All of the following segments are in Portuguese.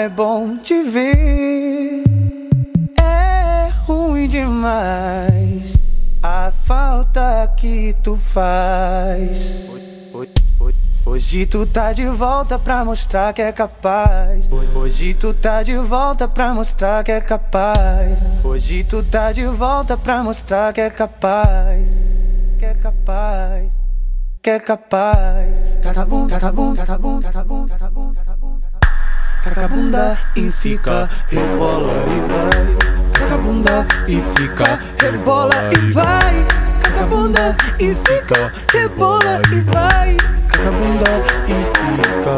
é bom te ver. É ruim demais a falta que tu faz. Hoje tu tá de volta pra mostrar que é capaz. Hoje tu tá de volta pra mostrar que é capaz. Hoje tu tá de volta pra mostrar que é capaz. Que é capaz. Que é capaz. Cacabum, cacabum, cacabum, cacabum, cacabum, cacabum. Cacabunda e fica, rebola e vai. Cacabunda e fica, rebola e vai. Cacabunda e fica, rebola e vai. Cacabunda e fica,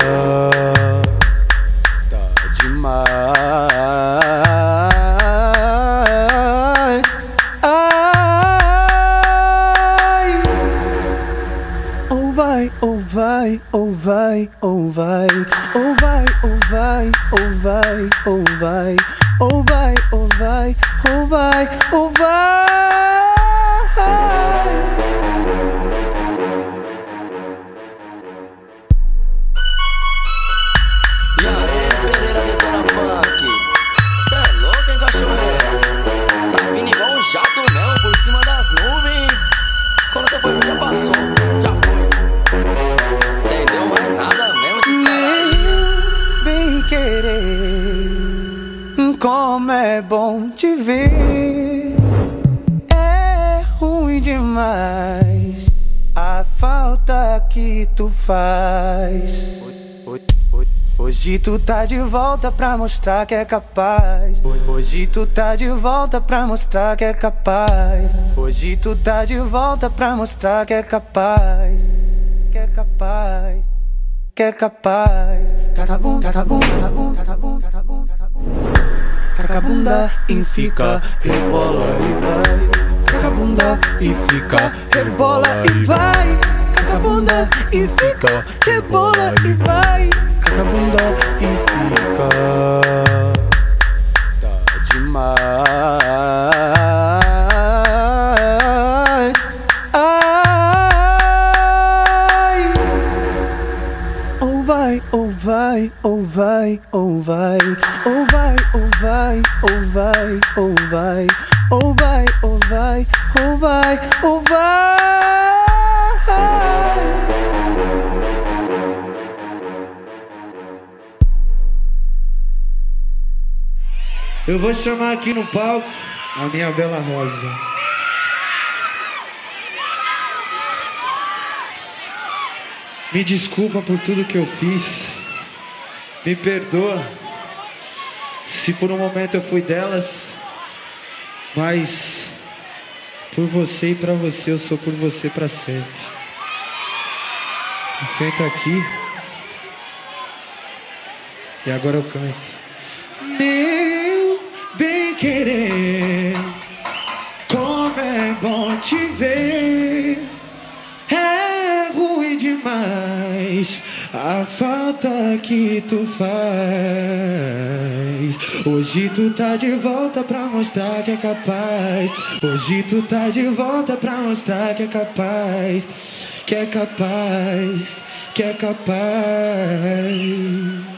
tá demais. Ai, ou vai, ou vai, ou vai, ou vai, ou vai, ou vai, ou vai, ou vai, ou vai, ou vai, ou vai, ou vai. E aí, Pereira Detona Funk, cê é louco, hein, cachorro? Tá vindo igual um jato mesmo por cima das nuvens. Quando você foi, já passou, já foi. Entendeu? Mas nada mesmo esses caras. Bem querer, como é bom te ver. É ruim demais a falta que tu faz. Hoje tu tá de volta pra mostrar que é capaz. Hoje tu tá de volta pra mostrar que é capaz. Hoje tu tá de volta pra mostrar que é capaz. Que é capaz. Que é capaz. Cacabum, cacabum, cacabum, cacabum, cacabum, cacabum. Cacabunda e fica, rebola e vai. Cacabunda e fica, rebola e vai. Cacabunda e fica, rebola e vai. Cacabunda e fica, tá demais. Ai, ou vai, ou vai, ou vai, ou vai, ou vai, ou vai, ou vai, ou vai, ou vai, ou vai, ou vai, ou vai. Eu vou chamar aqui no palco a minha bela Rosa. Me desculpa por tudo que eu fiz. Me perdoa se por um momento eu fui delas. Mas por você e pra você eu sou por você pra sempre. Senta aqui. E agora eu canto. Meu bem querer, como é bom te ver. É ruim demais a falta que tu faz. Hoje tu tá de volta pra mostrar que é capaz. Hoje tu tá de volta pra mostrar que é capaz. Que é capaz, que é capaz.